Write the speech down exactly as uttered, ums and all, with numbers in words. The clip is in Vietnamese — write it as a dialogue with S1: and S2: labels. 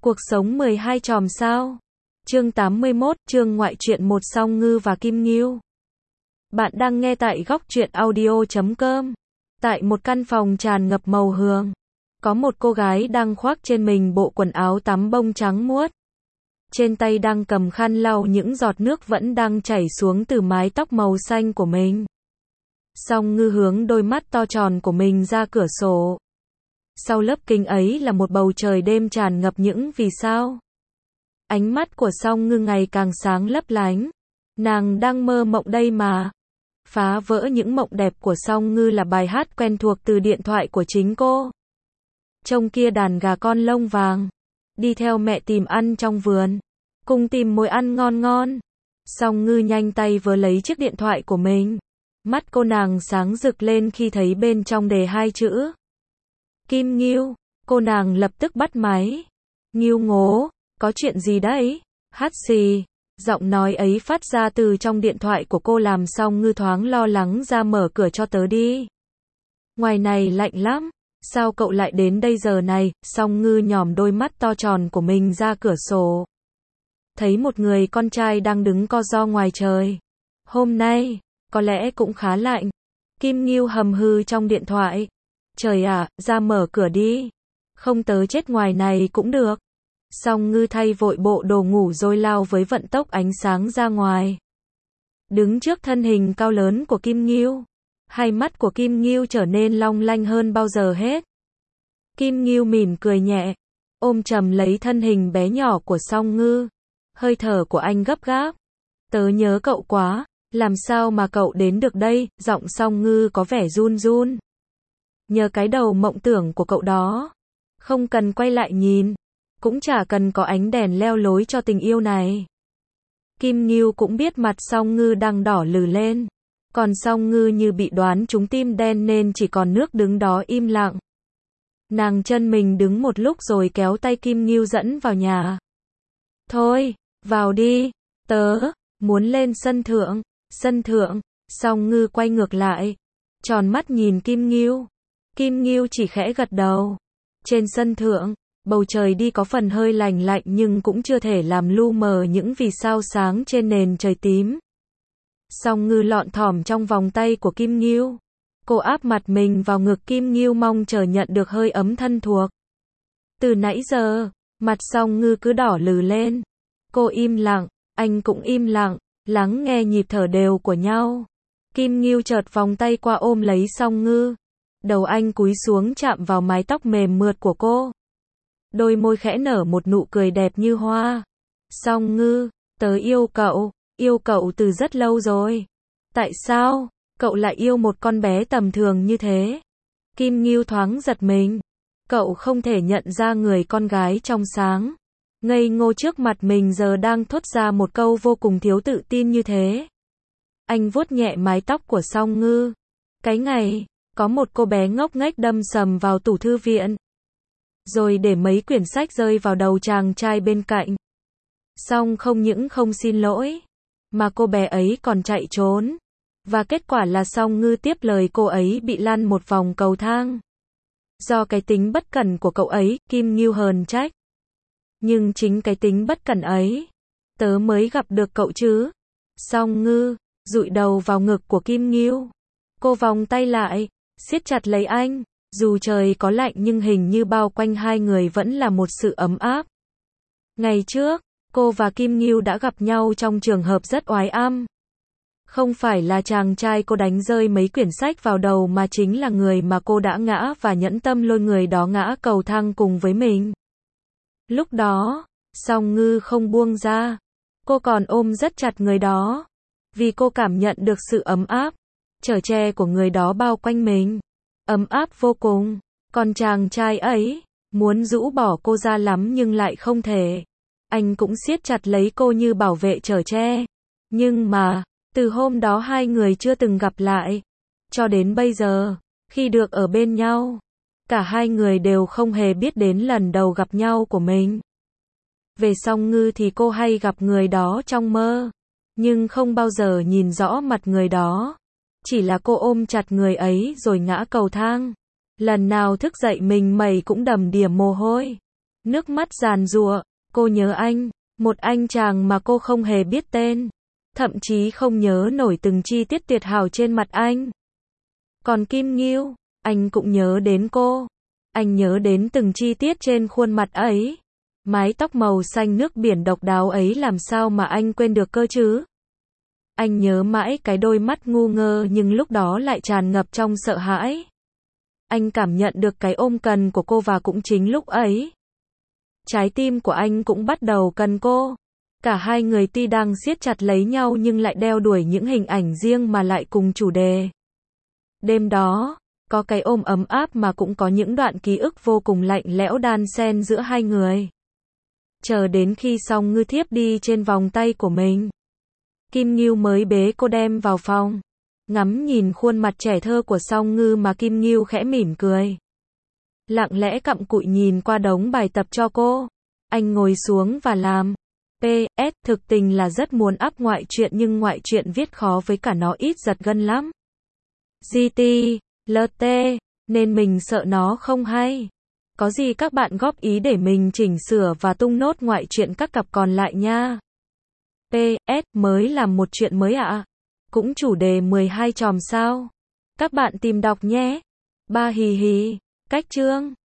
S1: Cuộc sống mười hai chòm sao. Chương tám mươi mốt, chương ngoại truyện một Song Ngư và Kim Ngưu. Bạn đang nghe tại góc truyện audio chấm com. Tại một căn phòng tràn ngập màu hương, có một cô gái đang khoác trên mình bộ quần áo tắm bông trắng muốt. Trên tay đang cầm khăn lau những giọt nước vẫn đang chảy xuống từ mái tóc màu xanh của mình. Song Ngư hướng đôi mắt to tròn của mình ra cửa sổ. Sau lớp kính ấy là một bầu trời đêm tràn ngập những vì sao. Ánh mắt của Song Ngư ngày càng sáng lấp lánh. Nàng đang mơ mộng đây mà. Phá vỡ những mộng đẹp của Song Ngư là bài hát quen thuộc từ điện thoại của chính cô. Trông kia đàn gà con lông vàng, đi theo mẹ tìm ăn trong vườn, cùng tìm mồi ăn ngon ngon. Song Ngư nhanh tay vớ lấy chiếc điện thoại của mình. Mắt cô nàng sáng rực lên khi thấy bên trong đề hai chữ Kim Ngưu. Cô nàng lập tức bắt máy. Ngưu ngố, có chuyện gì đấy? Hát xì. Giọng nói ấy phát ra từ trong điện thoại của cô làm Song Ngư thoáng lo lắng. Ra mở cửa cho tớ đi. Ngoài này lạnh lắm. Sao cậu lại đến đây giờ này? Song Ngư nhòm đôi mắt to tròn của mình ra cửa sổ. Thấy một người con trai đang đứng co ro ngoài trời. Hôm nay, có lẽ cũng khá lạnh. Kim Ngưu hầm hừ trong điện thoại. Trời ạ, à, ra mở cửa đi. Không tớ chết ngoài này cũng được. Song Ngư thay vội bộ đồ ngủ rồi lao với vận tốc ánh sáng ra ngoài. Đứng trước thân hình cao lớn của Kim Ngưu, hai mắt của Kim Ngưu trở nên long lanh hơn bao giờ hết. Kim Ngưu mỉm cười nhẹ, ôm chầm lấy thân hình bé nhỏ của Song Ngư. Hơi thở của anh gấp gáp. Tớ nhớ cậu quá, làm sao mà cậu đến được đây? Giọng Song Ngư có vẻ run run. Nhờ cái đầu mộng tưởng của cậu đó. Không cần quay lại nhìn. Cũng chả cần có ánh đèn leo lối cho tình yêu này. Kim Ngưu cũng biết mặt Song Ngư đang đỏ lừ lên. Còn Song Ngư như bị đoán trúng tim đen nên chỉ còn nước đứng đó im lặng. Nàng chân mình đứng một lúc rồi kéo tay Kim Ngưu dẫn vào nhà. Thôi, vào đi. Tớ muốn lên sân thượng. Sân thượng. Song Ngư quay ngược lại, tròn mắt nhìn Kim Ngưu. Kim Ngưu chỉ khẽ gật đầu. Trên sân thượng, bầu trời đi có phần hơi lành lạnh nhưng cũng chưa thể làm lu mờ những vì sao sáng trên nền trời tím. Song Ngư lọn thỏm trong vòng tay của Kim Ngưu. Cô áp mặt mình vào ngực Kim Ngưu mong chờ nhận được hơi ấm thân thuộc. Từ nãy giờ, mặt Song Ngư cứ đỏ lừ lên. Cô im lặng, anh cũng im lặng, lắng nghe nhịp thở đều của nhau. Kim Ngưu chợt vòng tay qua ôm lấy Song Ngư. Đầu anh cúi xuống chạm vào mái tóc mềm mượt của cô. Đôi môi khẽ nở một nụ cười đẹp như hoa. Song Ngư, tớ yêu cậu, yêu cậu từ rất lâu rồi. Tại sao, cậu lại yêu một con bé tầm thường như thế? Kim Ngưu thoáng giật mình. Cậu không thể nhận ra người con gái trong sáng, ngây ngô trước mặt mình giờ đang thốt ra một câu vô cùng thiếu tự tin như thế. Anh vuốt nhẹ mái tóc của Song Ngư. Cái ngày, có một cô bé ngốc nghếch đâm sầm vào tủ thư viện. Rồi để mấy quyển sách rơi vào đầu chàng trai bên cạnh. Song không những không xin lỗi, mà cô bé ấy còn chạy trốn. Và kết quả là Song Ngư tiếp lời cô ấy bị lăn một vòng cầu thang. Do cái tính bất cẩn của cậu ấy, Kim Ngưu hờn trách. Nhưng chính cái tính bất cẩn ấy, tớ mới gặp được cậu chứ. Song Ngư dụi đầu vào ngực của Kim Ngưu. Cô vòng tay lại, siết chặt lấy anh. Dù trời có lạnh nhưng hình như bao quanh hai người vẫn là một sự ấm áp. Ngày trước, cô và Kim Ngưu đã gặp nhau trong trường hợp rất oái am. Không phải là chàng trai cô đánh rơi mấy quyển sách vào đầu mà chính là người mà cô đã ngã và nhẫn tâm lôi người đó ngã cầu thang cùng với mình. Lúc đó, Song Ngư không buông ra. Cô còn ôm rất chặt người đó. Vì cô cảm nhận được sự ấm áp, chở che của người đó bao quanh mình. Ấm áp vô cùng. Còn chàng trai ấy, muốn rũ bỏ cô ra lắm nhưng lại không thể. Anh cũng siết chặt lấy cô như bảo vệ chở che. Nhưng mà, từ hôm đó hai người chưa từng gặp lại. Cho đến bây giờ, khi được ở bên nhau, cả hai người đều không hề biết đến lần đầu gặp nhau của mình. Về Song Ngư thì cô hay gặp người đó trong mơ, nhưng không bao giờ nhìn rõ mặt người đó. Chỉ là cô ôm chặt người ấy rồi ngã cầu thang. Lần nào thức dậy mình mẩy cũng đầm đìa mồ hôi. Nước mắt giàn giụa, cô nhớ anh, một anh chàng mà cô không hề biết tên, thậm chí không nhớ nổi từng chi tiết tuyệt hảo trên mặt anh. Còn Kim Ngưu, anh cũng nhớ đến cô. Anh nhớ đến từng chi tiết trên khuôn mặt ấy. Mái tóc màu xanh nước biển độc đáo ấy làm sao mà anh quên được cơ chứ? Anh nhớ mãi cái đôi mắt ngu ngơ nhưng lúc đó lại tràn ngập trong sợ hãi. Anh cảm nhận được cái ôm cần của cô và cũng chính lúc ấy, trái tim của anh cũng bắt đầu cần cô. Cả hai người tuy đang siết chặt lấy nhau nhưng lại đeo đuổi những hình ảnh riêng mà lại cùng chủ đề. Đêm đó, có cái ôm ấm áp mà cũng có những đoạn ký ức vô cùng lạnh lẽo đan xen giữa hai người. Chờ đến khi Song Ngư thiếp đi trên vòng tay của mình, Kim Ngưu mới bế cô đem vào phòng. Ngắm nhìn khuôn mặt trẻ thơ của Song Ngư mà Kim Ngưu khẽ mỉm cười. Lặng lẽ cặm cụi nhìn qua đống bài tập cho cô. Anh ngồi xuống và làm. pê ét Thực tình là rất muốn up ngoại truyện nhưng ngoại truyện viết khó với cả nó ít giật gân lắm. giê tê, lờ tê, nên mình sợ nó không hay. Có gì các bạn góp ý để mình chỉnh sửa và tung nốt ngoại truyện các cặp còn lại nha. pê ét Mới làm một chuyện mới ạ. À? Cũng chủ đề mười hai chòm sao. Các bạn tìm đọc nhé. Ba hì hì. Cách chương.